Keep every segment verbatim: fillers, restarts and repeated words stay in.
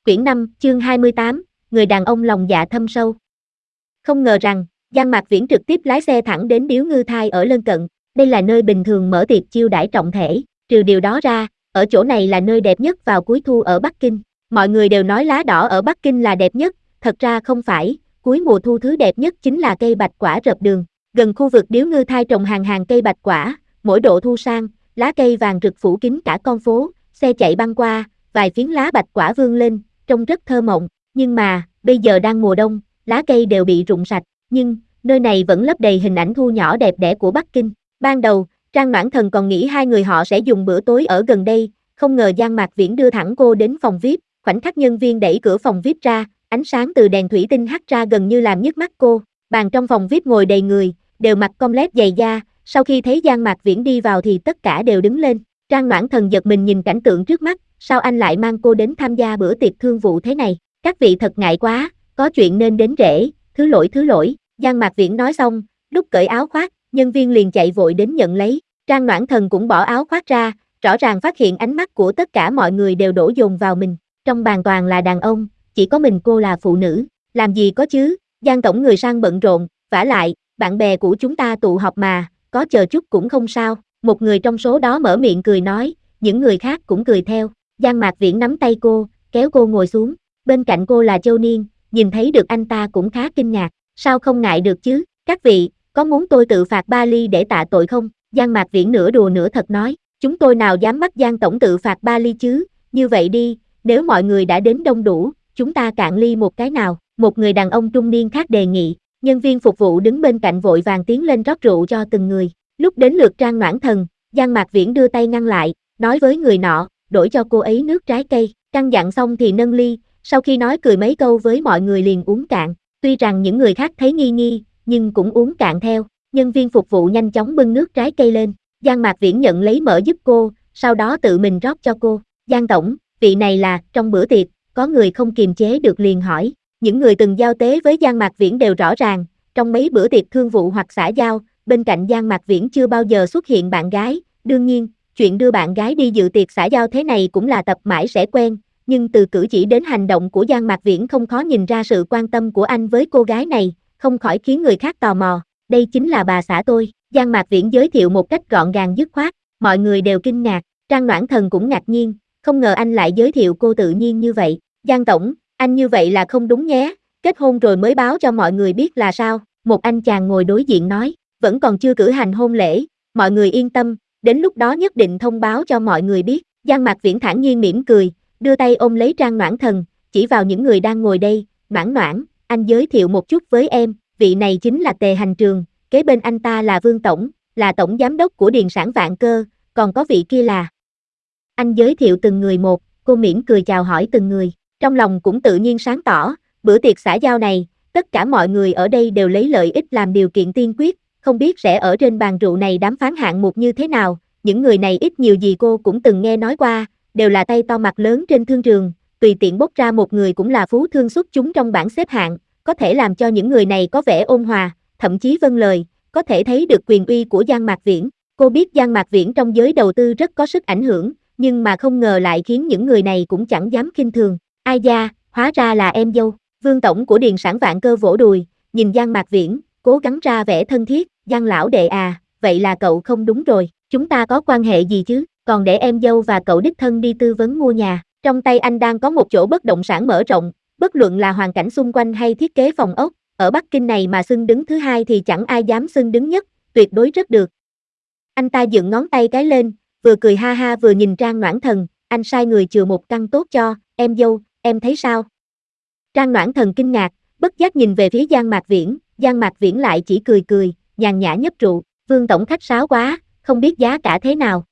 Quyển năm, chương hai mươi tám, người đàn ông lòng dạ thâm sâu. Không ngờ rằng, Giang Mạc Viễn trực tiếp lái xe thẳng đến Điếu Ngư Thai ở lân cận. Đây là nơi bình thường mở tiệc chiêu đãi trọng thể, trừ điều đó ra, ở chỗ này là nơi đẹp nhất vào cuối thu ở Bắc Kinh. Mọi người đều nói lá đỏ ở Bắc Kinh là đẹp nhất, thật ra không phải, cuối mùa thu thứ đẹp nhất chính là cây bạch quả rợp đường. Gần khu vực Điếu Ngư Thai trồng hàng hàng cây bạch quả, mỗi độ thu sang, lá cây vàng rực phủ kín cả con phố, xe chạy băng qua, vài phiến lá bạch quả vươn lên, trông rất thơ mộng, nhưng mà, bây giờ đang mùa đông, lá cây đều bị rụng sạch, nhưng, nơi này vẫn lấp đầy hình ảnh thu nhỏ đẹp đẽ của Bắc Kinh. Ban đầu, Trang Noãn Thần còn nghĩ hai người họ sẽ dùng bữa tối ở gần đây, không ngờ Giang Mạc Viễn đưa thẳng cô đến phòng vi ai pi, khoảnh khắc nhân viên đẩy cửa phòng vi ai pi ra, ánh sáng từ đèn thủy tinh hắt ra gần như làm nhức mắt cô, bàn trong phòng vi ai pi ngồi đầy người, đều mặc comlet dày da, sau khi thấy Giang Mạc Viễn đi vào thì tất cả đều đứng lên. Trang Noãn Thần giật mình nhìn cảnh tượng trước mắt, sao anh lại mang cô đến tham gia bữa tiệc thương vụ thế này, các vị thật ngại quá, có chuyện nên đến trễ, thứ lỗi thứ lỗi, Giang Mạc Viễn nói xong, lúc cởi áo khoác, nhân viên liền chạy vội đến nhận lấy, Trang Noãn Thần cũng bỏ áo khoác ra, rõ ràng phát hiện ánh mắt của tất cả mọi người đều đổ dồn vào mình, trong bàn toàn là đàn ông, chỉ có mình cô là phụ nữ, làm gì có chứ, Giang tổng người sang bận rộn, vả lại, bạn bè của chúng ta tụ họp mà, có chờ chút cũng không sao, một người trong số đó mở miệng cười nói, những người khác cũng cười theo, Giang Mạc Viễn nắm tay cô, kéo cô ngồi xuống, bên cạnh cô là Châu Niên, nhìn thấy được anh ta cũng khá kinh ngạc, sao không ngại được chứ, các vị, có muốn tôi tự phạt ba ly để tạ tội không, Giang Mạc Viễn nửa đùa nửa thật nói, chúng tôi nào dám bắt Giang tổng tự phạt ba ly chứ, như vậy đi, nếu mọi người đã đến đông đủ, chúng ta cạn ly một cái nào, một người đàn ông trung niên khác đề nghị, nhân viên phục vụ đứng bên cạnh vội vàng tiến lên rót rượu cho từng người, lúc đến lượt Trang Noãn Thần, Giang Mạc Viễn đưa tay ngăn lại, nói với người nọ, đổi cho cô ấy nước trái cây, căn dặn xong thì nâng ly, sau khi nói cười mấy câu với mọi người liền uống cạn, tuy rằng những người khác thấy nghi nghi, nhưng cũng uống cạn theo, nhân viên phục vụ nhanh chóng bưng nước trái cây lên, Giang Mạc Viễn nhận lấy mỡ giúp cô, sau đó tự mình rót cho cô, Giang tổng, vị này là, trong bữa tiệc, có người không kiềm chế được liền hỏi, những người từng giao tế với Giang Mạc Viễn đều rõ ràng, trong mấy bữa tiệc thương vụ hoặc xã giao, bên cạnh Giang Mạc Viễn chưa bao giờ xuất hiện bạn gái, đương nhiên, chuyện đưa bạn gái đi dự tiệc xã giao thế này cũng là tập mãi sẽ quen, nhưng từ cử chỉ đến hành động của Giang Mạc Viễn không khó nhìn ra sự quan tâm của anh với cô gái này, không khỏi khiến người khác tò mò, đây chính là bà xã tôi, Giang Mạc Viễn giới thiệu một cách gọn gàng dứt khoát, mọi người đều kinh ngạc, Trang Noãn Thần cũng ngạc nhiên, không ngờ anh lại giới thiệu cô tự nhiên như vậy, Giang tổng, anh như vậy là không đúng nhé, kết hôn rồi mới báo cho mọi người biết là sao, một anh chàng ngồi đối diện nói, vẫn còn chưa cử hành hôn lễ, mọi người yên tâm, đến lúc đó nhất định thông báo cho mọi người biết, Giang Mạc Viễn thản nhiên mỉm cười, đưa tay ôm lấy Trang Noãn Thần, chỉ vào những người đang ngồi đây, Noãn Noãn, anh giới thiệu một chút với em, vị này chính là Tề Hành Trường, kế bên anh ta là Vương Tổng, là Tổng Giám đốc của Điền Sản Vạn Cơ, còn có vị kia là... Anh giới thiệu từng người một, cô mỉm cười chào hỏi từng người, trong lòng cũng tự nhiên sáng tỏ, bữa tiệc xã giao này, tất cả mọi người ở đây đều lấy lợi ích làm điều kiện tiên quyết, không biết sẽ ở trên bàn rượu này đàm phán hạng mục như thế nào, những người này ít nhiều gì cô cũng từng nghe nói qua, đều là tay to mặt lớn trên thương trường, tùy tiện bốc ra một người cũng là phú thương xuất chúng trong bảng xếp hạng, có thể làm cho những người này có vẻ ôn hòa, thậm chí vâng lời, có thể thấy được quyền uy của Giang Mạc Viễn. Cô biết Giang Mạc Viễn trong giới đầu tư rất có sức ảnh hưởng, nhưng mà không ngờ lại khiến những người này cũng chẳng dám khinh thường. Ai da, hóa ra là em dâu, Vương Tổng của Điền Sản Vạn Cơ vỗ đùi, nhìn Giang Mạc Viễn, cố gắng ra vẻ thân thiết, Giang lão đệ à, vậy là cậu không đúng rồi, chúng ta có quan hệ gì chứ, còn để em dâu và cậu đích thân đi tư vấn mua nhà, trong tay anh đang có một chỗ bất động sản mở rộng, bất luận là hoàn cảnh xung quanh hay thiết kế phòng ốc, ở Bắc Kinh này mà xưng đứng thứ hai thì chẳng ai dám xưng đứng nhất, tuyệt đối rất được. Anh ta dựng ngón tay cái lên, vừa cười ha ha vừa nhìn Trang Noãn Thần, anh sai người chừa một căn tốt cho, em dâu, em thấy sao? Trang Noãn Thần kinh ngạc, bất giác nhìn về phía Giang Mạc Viễn, Giang Mạc Viễn lại chỉ cười cười, nhàn nhã nhấp rượu, Vương Tổng khách sáo quá, không biết giá cả thế nào.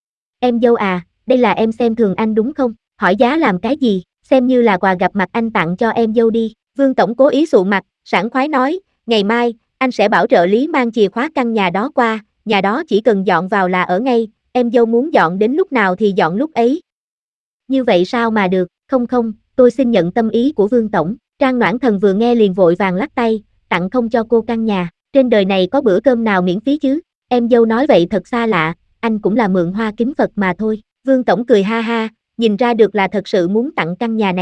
Em dâu à, đây là em xem thường anh đúng không, hỏi giá làm cái gì, xem như là quà gặp mặt anh tặng cho em dâu đi, Vương Tổng cố ý sụ mặt, sảng khoái nói, ngày mai, anh sẽ bảo trợ lý mang chìa khóa căn nhà đó qua, nhà đó chỉ cần dọn vào là ở ngay, em dâu muốn dọn đến lúc nào thì dọn lúc ấy. Như vậy sao mà được, không không, tôi xin nhận tâm ý của Vương Tổng, Trang Noãn Thần vừa nghe liền vội vàng lắc tay, tặng không cho cô căn nhà, trên đời này có bữa cơm nào miễn phí chứ, em dâu nói vậy thật xa lạ, anh cũng là mượn hoa kính Phật mà thôi, Vương Tổng cười ha ha, nhìn ra được là thật sự muốn tặng căn nhà này,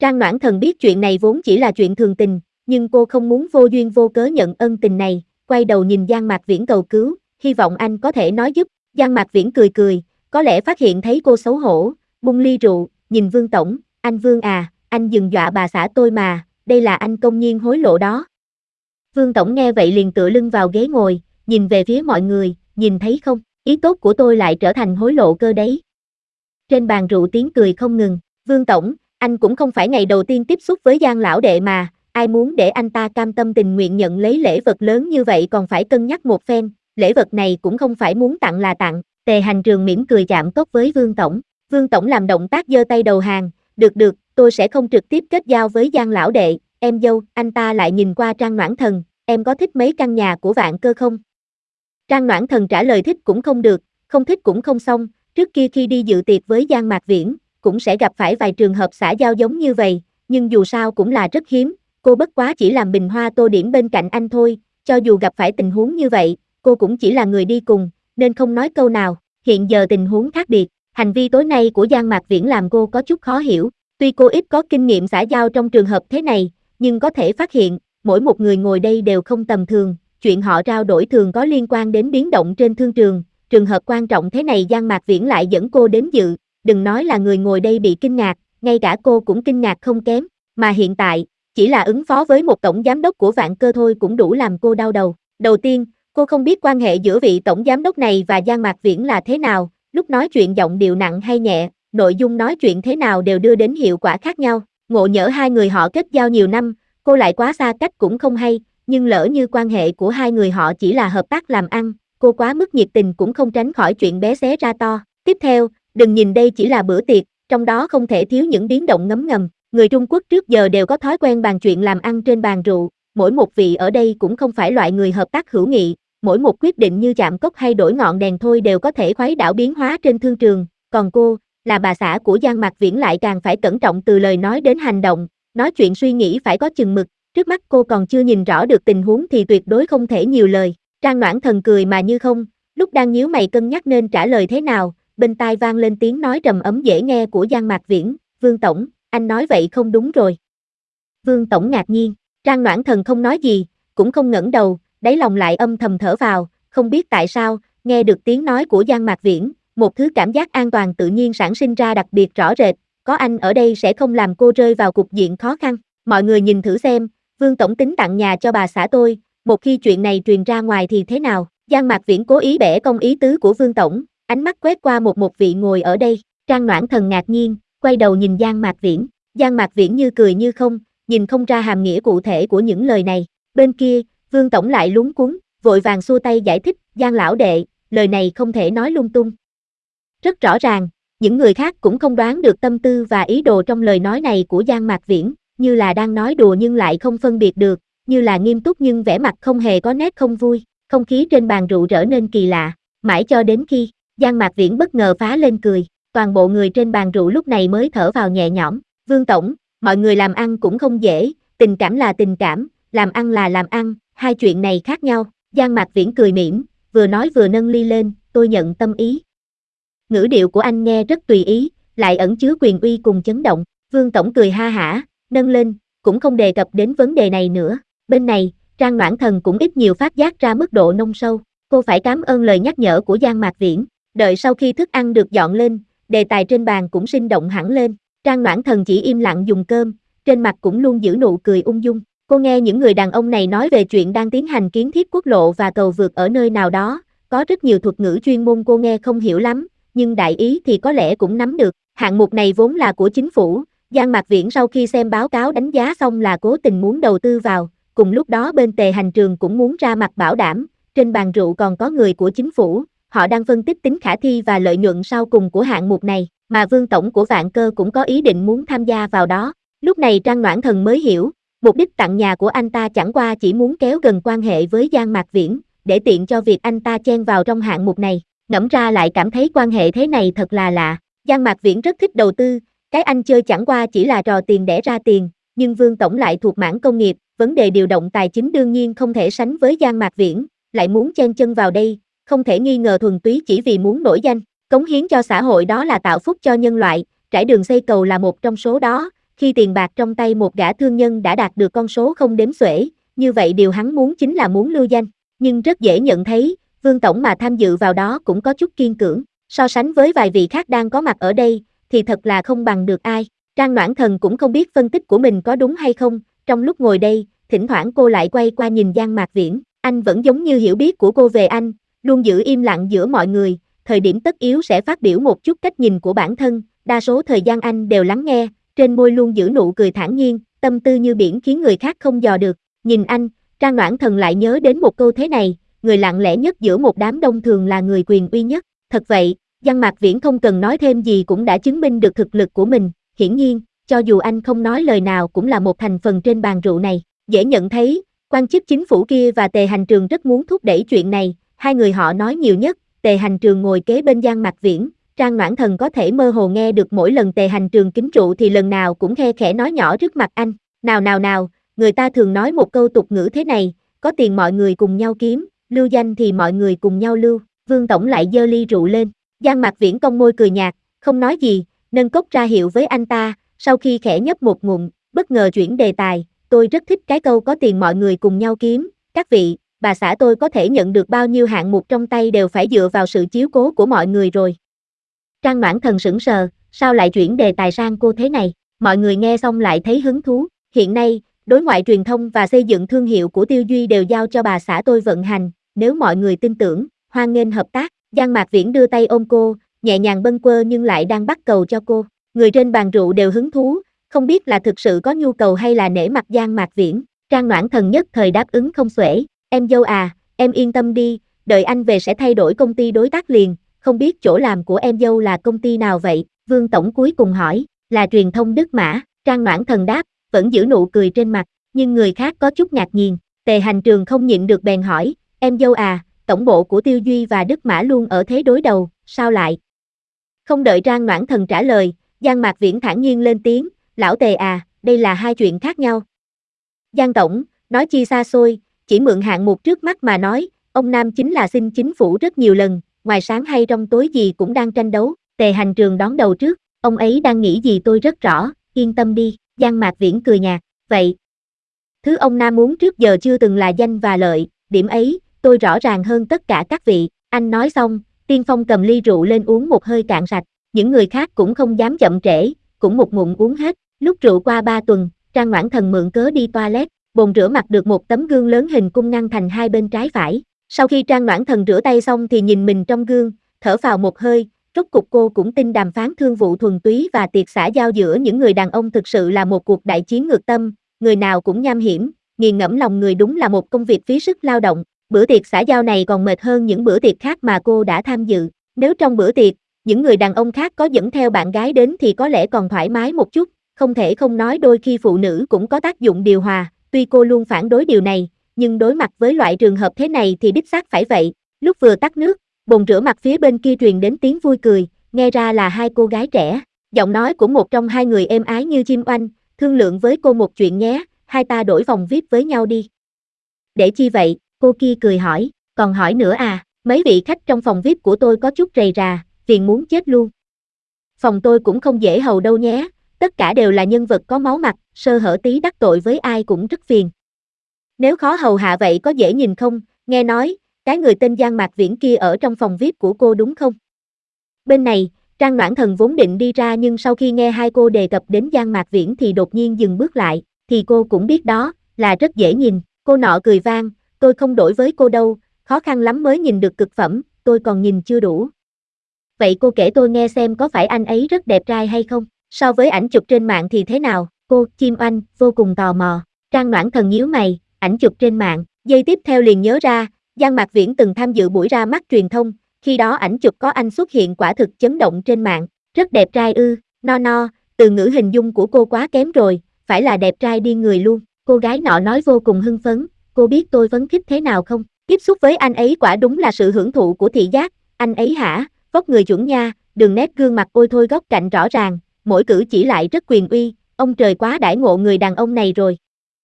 Trang Noãn Thần biết chuyện này vốn chỉ là chuyện thường tình, nhưng cô không muốn vô duyên vô cớ nhận ân tình này, quay đầu nhìn Giang Mạc Viễn cầu cứu, hy vọng anh có thể nói giúp. Giang Mạc Viễn cười cười, có lẽ phát hiện thấy cô xấu hổ, bung ly rượu, nhìn Vương tổng, anh Vương à, anh đừng dọa bà xã tôi mà, đây là anh công nhiên hối lộ đó. Vương tổng nghe vậy liền tựa lưng vào ghế ngồi, nhìn về phía mọi người, nhìn thấy không, ý tốt của tôi lại trở thành hối lộ cơ đấy. Trên bàn rượu tiếng cười không ngừng, Vương tổng, anh cũng không phải ngày đầu tiên tiếp xúc với Giang lão đệ mà, ai muốn để anh ta cam tâm tình nguyện nhận lấy lễ vật lớn như vậy còn phải cân nhắc một phen, lễ vật này cũng không phải muốn tặng là tặng. Tề Hành Trường mỉm cười chạm tốt với Vương tổng. Vương tổng làm động tác giơ tay đầu hàng, được được, tôi sẽ không trực tiếp kết giao với Giang lão đệ, em dâu. Anh ta lại nhìn qua Trang Noãn Thần, em có thích mấy căn nhà của Vạn Cơ không? Trang Noãn Thần trả lời thích cũng không được, không thích cũng không xong, trước kia khi đi dự tiệc với Giang Mạc Viễn, cũng sẽ gặp phải vài trường hợp xã giao giống như vậy, nhưng dù sao cũng là rất hiếm, cô bất quá chỉ làm bình hoa tô điểm bên cạnh anh thôi, cho dù gặp phải tình huống như vậy, cô cũng chỉ là người đi cùng, nên không nói câu nào. Hiện giờ tình huống khác biệt, hành vi tối nay của Giang Mạc Viễn làm cô có chút khó hiểu, tuy cô ít có kinh nghiệm xã giao trong trường hợp thế này, nhưng có thể phát hiện, mỗi một người ngồi đây đều không tầm thường, chuyện họ trao đổi thường có liên quan đến biến động trên thương trường, trường hợp quan trọng thế này Giang Mạc Viễn lại dẫn cô đến dự, đừng nói là người ngồi đây bị kinh ngạc, ngay cả cô cũng kinh ngạc không kém, mà hiện tại, chỉ là ứng phó với một tổng giám đốc của Vạn Cơ thôi cũng đủ làm cô đau đầu. Đầu tiên, cô không biết quan hệ giữa vị tổng giám đốc này và Giang Mạc Viễn là thế nào, lúc nói chuyện giọng điệu nặng hay nhẹ, nội dung nói chuyện thế nào đều đưa đến hiệu quả khác nhau, ngộ nhỡ hai người họ kết giao nhiều năm, cô lại quá xa cách cũng không hay, nhưng lỡ như quan hệ của hai người họ chỉ là hợp tác làm ăn, cô quá mức nhiệt tình cũng không tránh khỏi chuyện bé xé ra to. Tiếp theo, đừng nhìn đây chỉ là bữa tiệc, trong đó không thể thiếu những biến động ngấm ngầm, người Trung Quốc trước giờ đều có thói quen bàn chuyện làm ăn trên bàn rượu, mỗi một vị ở đây cũng không phải loại người hợp tác hữu nghị, mỗi một quyết định như chạm cốc hay đổi ngọn đèn thôi đều có thể khuấy đảo biến hóa trên thương trường, còn cô, là bà xã của Giang Mạc Viễn lại càng phải cẩn trọng từ lời nói đến hành động, nói chuyện suy nghĩ phải có chừng mực, trước mắt cô còn chưa nhìn rõ được tình huống thì tuyệt đối không thể nhiều lời. Trang Noãn Thần cười mà như không, lúc đang nhíu mày cân nhắc nên trả lời thế nào, bên tai vang lên tiếng nói trầm ấm dễ nghe của Giang Mạc Viễn, Vương tổng, anh nói vậy không đúng rồi. Vương tổng ngạc nhiên, Trang Noãn Thần không nói gì, cũng không ngẩng đầu, đáy lòng lại âm thầm thở vào, không biết tại sao, nghe được tiếng nói của Giang Mạc Viễn, một thứ cảm giác an toàn tự nhiên sản sinh ra đặc biệt rõ rệt, có anh ở đây sẽ không làm cô rơi vào cục diện khó khăn. Mọi người nhìn thử xem, Vương tổng tính tặng nhà cho bà xã tôi, một khi chuyện này truyền ra ngoài thì thế nào? Giang Mạc Viễn cố ý bẻ cong ý tứ của Vương tổng, ánh mắt quét qua một một vị ngồi ở đây, Trang Noãn Thần ngạc nhiên, quay đầu nhìn Giang Mạc Viễn, Giang Mạc Viễn như cười như không, nhìn không ra hàm nghĩa cụ thể của những lời này. Bên kia, Vương tổng lại luống cuống, vội vàng xua tay giải thích, Giang lão đệ, lời này không thể nói lung tung. Rất rõ ràng, những người khác cũng không đoán được tâm tư và ý đồ trong lời nói này của Giang Mạc Viễn, như là đang nói đùa nhưng lại không phân biệt được, như là nghiêm túc nhưng vẻ mặt không hề có nét không vui, không khí trên bàn rượu trở nên kỳ lạ, mãi cho đến khi, Giang Mạc Viễn bất ngờ phá lên cười, toàn bộ người trên bàn rượu lúc này mới thở vào nhẹ nhõm, Vương tổng, mọi người làm ăn cũng không dễ, tình cảm là tình cảm, làm ăn là làm ăn, hai chuyện này khác nhau, Giang Mạc Viễn cười mỉm, vừa nói vừa nâng ly lên, tôi nhận tâm ý. Ngữ điệu của anh nghe rất tùy ý, lại ẩn chứa quyền uy cùng chấn động, Vương tổng cười ha hả, nâng lên, cũng không đề cập đến vấn đề này nữa, bên này, Trang Noãn Thần cũng ít nhiều phát giác ra mức độ nông sâu, cô phải cảm ơn lời nhắc nhở của Giang Mạc Viễn, đợi sau khi thức ăn được dọn lên, đề tài trên bàn cũng sinh động hẳn lên, Trang Noãn Thần chỉ im lặng dùng cơm, trên mặt cũng luôn giữ nụ cười ung dung, cô nghe những người đàn ông này nói về chuyện đang tiến hành kiến thiết quốc lộ và cầu vượt ở nơi nào đó, có rất nhiều thuật ngữ chuyên môn cô nghe không hiểu lắm, nhưng đại ý thì có lẽ cũng nắm được, hạng mục này vốn là của chính phủ, Giang Mạc Viễn sau khi xem báo cáo đánh giá xong là cố tình muốn đầu tư vào, cùng lúc đó bên Tề Hành Trường cũng muốn ra mặt bảo đảm, trên bàn rượu còn có người của chính phủ, họ đang phân tích tính khả thi và lợi nhuận sau cùng của hạng mục này, mà Vương tổng của Vạn Cơ cũng có ý định muốn tham gia vào đó, lúc này Trang Noãn Thần mới hiểu, mục đích tặng nhà của anh ta chẳng qua chỉ muốn kéo gần quan hệ với Giang Mạc Viễn, để tiện cho việc anh ta chen vào trong hạng mục này, ngẫm ra lại cảm thấy quan hệ thế này thật là lạ, Giang Mạc Viễn rất thích đầu tư, cái anh chơi chẳng qua chỉ là trò tiền đẻ ra tiền, nhưng Vương tổng lại thuộc mảng công nghiệp, vấn đề điều động tài chính đương nhiên không thể sánh với Giang Mạc Viễn, lại muốn chen chân vào đây, không thể nghi ngờ thuần túy chỉ vì muốn nổi danh, cống hiến cho xã hội đó là tạo phúc cho nhân loại, trải đường xây cầu là một trong số đó, khi tiền bạc trong tay một gã thương nhân đã đạt được con số không đếm xuể, như vậy điều hắn muốn chính là muốn lưu danh. Nhưng rất dễ nhận thấy, Vương Tổng mà tham dự vào đó cũng có chút kiên cưỡng, so sánh với vài vị khác đang có mặt ở đây, thì thật là không bằng được ai. Trang Noãn Thần cũng không biết phân tích của mình có đúng hay không, trong lúc ngồi đây, thỉnh thoảng cô lại quay qua nhìn Giang Mạc Viễn, anh vẫn giống như hiểu biết của cô về anh, luôn giữ im lặng giữa mọi người, thời điểm tất yếu sẽ phát biểu một chút cách nhìn của bản thân, đa số thời gian anh đều lắng nghe, trên môi luôn giữ nụ cười thản nhiên, tâm tư như biển khiến người khác không dò được. Nhìn anh, Trang Noãn Thần lại nhớ đến một câu thế này, người lặng lẽ nhất giữa một đám đông thường là người quyền uy nhất. Thật vậy, Giang Mạc Viễn không cần nói thêm gì cũng đã chứng minh được thực lực của mình, hiển nhiên, cho dù anh không nói lời nào cũng là một thành phần trên bàn rượu này. Dễ nhận thấy, quan chức chính phủ kia và Tề Hành Trường rất muốn thúc đẩy chuyện này, hai người họ nói nhiều nhất, Tề Hành Trường ngồi kế bên Giang Mạc Viễn, Trang Noãn Thần có thể mơ hồ nghe được mỗi lần Tề Hành Trường kính rượu thì lần nào cũng khe khẽ nói nhỏ trước mặt anh, nào nào nào, người ta thường nói một câu tục ngữ thế này, có tiền mọi người cùng nhau kiếm, lưu danh thì mọi người cùng nhau lưu. Vương Tổng lại giơ ly rượu lên, Giang Mạc Viễn cong môi cười nhạt, không nói gì, nâng cốc ra hiệu với anh ta, sau khi khẽ nhấp một ngụm, bất ngờ chuyển đề tài, tôi rất thích cái câu có tiền mọi người cùng nhau kiếm, các vị, bà xã tôi có thể nhận được bao nhiêu hạng mục trong tay đều phải dựa vào sự chiếu cố của mọi người rồi. Trang Noãn Thần sững sờ, sao lại chuyển đề tài sang cô thế này, mọi người nghe xong lại thấy hứng thú, hiện nay, đối ngoại truyền thông và xây dựng thương hiệu của Tiêu Duy đều giao cho bà xã tôi vận hành, nếu mọi người tin tưởng, hoan nghênh hợp tác. Giang Mạc Viễn đưa tay ôm cô, nhẹ nhàng bâng quơ nhưng lại đang bắt cầu cho cô. Người trên bàn rượu đều hứng thú, không biết là thực sự có nhu cầu hay là nể mặt Giang Mạc Viễn. Trang Noãn Thần nhất thời đáp ứng không xuể, em dâu à, em yên tâm đi, đợi anh về sẽ thay đổi công ty đối tác liền, không biết chỗ làm của em dâu là công ty nào vậy? Vương Tổng cuối cùng hỏi, là truyền thông Đức Mã. Trang Noãn Thần đáp, vẫn giữ nụ cười trên mặt, nhưng người khác có chút ngạc nhiên. Tề Hành Trường không nhịn được bèn hỏi, em dâu à, tổng bộ của Tiêu Duy và Đức Mã luôn ở thế đối đầu, sao lại? Không đợi Trang Noãn Thần trả lời, Giang Mạc Viễn thản nhiên lên tiếng, lão Tề à, đây là hai chuyện khác nhau. Giang Tổng, nói chi xa xôi, chỉ mượn hạng mục trước mắt mà nói, ông Nam chính là xin chính phủ rất nhiều lần, ngoài sáng hay trong tối gì cũng đang tranh đấu. Tề Hành Trường đón đầu trước, ông ấy đang nghĩ gì tôi rất rõ, yên tâm đi. Giang Mạc Viễn cười nhạt, vậy. Thứ ông Nam muốn trước giờ chưa từng là danh và lợi, điểm ấy, tôi rõ ràng hơn tất cả các vị. Anh nói xong, Tiên Phong cầm ly rượu lên uống một hơi cạn sạch, những người khác cũng không dám chậm trễ, cũng một ngụm uống hết. Lúc rượu qua ba tuần, Trang Noãn Thần mượn cớ đi toilet, bồn rửa mặt được một tấm gương lớn hình cung ngăn thành hai bên trái phải. Sau khi Trang Noãn Thần rửa tay xong thì nhìn mình trong gương, thở phào một hơi, rốt cục cô cũng tin đàm phán thương vụ thuần túy và tiệc xã giao giữa những người đàn ông thực sự là một cuộc đại chiến ngược tâm, người nào cũng nham hiểm, nghiền ngẫm lòng người đúng là một công việc phí sức lao động. Bữa tiệc xã giao này còn mệt hơn những bữa tiệc khác mà cô đã tham dự. Nếu trong bữa tiệc, những người đàn ông khác có dẫn theo bạn gái đến thì có lẽ còn thoải mái một chút, không thể không nói đôi khi phụ nữ cũng có tác dụng điều hòa, tuy cô luôn phản đối điều này, nhưng đối mặt với loại trường hợp thế này thì đích xác phải vậy. Lúc vừa tắt nước, bồn rửa mặt phía bên kia truyền đến tiếng vui cười, nghe ra là hai cô gái trẻ, giọng nói của một trong hai người êm ái như chim oanh, thương lượng với cô một chuyện nhé, hai ta đổi phòng vi ai pi với nhau đi. Để chi vậy? Cô kia cười hỏi, còn hỏi nữa à, mấy vị khách trong phòng vi ai pi của tôi có chút rầy rà, phiền muốn chết luôn. Phòng tôi cũng không dễ hầu đâu nhé, tất cả đều là nhân vật có máu mặt, sơ hở tí đắc tội với ai cũng rất phiền. Nếu khó hầu hạ vậy có dễ nhìn không, nghe nói, cái người tên Giang Mạc Viễn kia ở trong phòng vi ai pi của cô đúng không? Bên này, Trang Noãn Thần vốn định đi ra nhưng sau khi nghe hai cô đề cập đến Giang Mạc Viễn thì đột nhiên dừng bước lại, thì cô cũng biết đó, là rất dễ nhìn, cô nọ cười vang, tôi không đổi với cô đâu, khó khăn lắm mới nhìn được cực phẩm, tôi còn nhìn chưa đủ. Vậy cô kể tôi nghe xem có phải anh ấy rất đẹp trai hay không, so với ảnh chụp trên mạng thì thế nào, cô, chim oanh, vô cùng tò mò. Trang Noãn Thần nhíu mày, ảnh chụp trên mạng, giây tiếp theo liền nhớ ra, Giang Mạc Viễn từng tham dự buổi ra mắt truyền thông, khi đó ảnh chụp có anh xuất hiện quả thực chấn động trên mạng, rất đẹp trai ư, no no, từ ngữ hình dung của cô quá kém rồi, phải là đẹp trai điên người luôn, cô gái nọ nói vô cùng hưng phấn, cô biết tôi phấn khích thế nào không, tiếp xúc với anh ấy quả đúng là sự hưởng thụ của thị giác, anh ấy hả, vóc người chuẩn nha, đường nét gương mặt ôi thôi góc cạnh rõ ràng, mỗi cử chỉ lại rất quyền uy, ông trời quá đãi ngộ người đàn ông này rồi.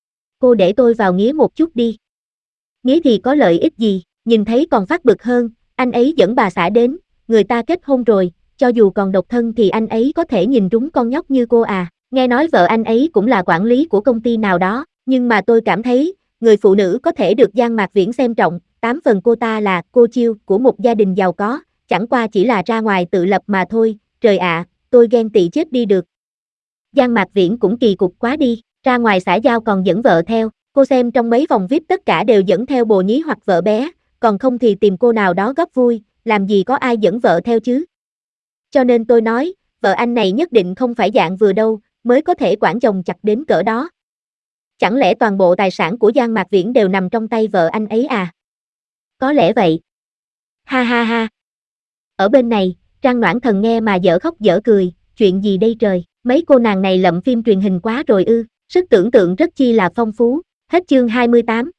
Cô để tôi vào nghía một chút đi. Nghía thì có lợi ích gì, nhìn thấy còn phát bực hơn, anh ấy dẫn bà xã đến, người ta kết hôn rồi, cho dù còn độc thân thì anh ấy có thể nhìn trúng con nhóc như cô à, Nghe nói vợ anh ấy cũng là quản lý của công ty nào đó, nhưng mà tôi cảm thấy, người phụ nữ có thể được Giang Mạc Viễn xem trọng, tám phần cô ta là cô chiêu của một gia đình giàu có, chẳng qua chỉ là ra ngoài tự lập mà thôi, trời ạ, tôi ghen tị chết đi được. Giang Mạc Viễn cũng kỳ cục quá đi, ra ngoài xã giao còn dẫn vợ theo, cô xem trong mấy vòng vi ai pi tất cả đều dẫn theo bồ nhí hoặc vợ bé, còn không thì tìm cô nào đó góp vui, làm gì có ai dẫn vợ theo chứ. Cho nên tôi nói, vợ anh này nhất định không phải dạng vừa đâu, mới có thể quản chồng chặt đến cỡ đó. Chẳng lẽ toàn bộ tài sản của Giang Mạc Viễn đều nằm trong tay vợ anh ấy à? Có lẽ vậy. Ha ha ha. Ở bên này, Trang Noãn Thần nghe mà dở khóc dở cười, chuyện gì đây trời, mấy cô nàng này lậm phim truyền hình quá rồi ư, sức tưởng tượng rất chi là phong phú. Hết chương hai mươi tám.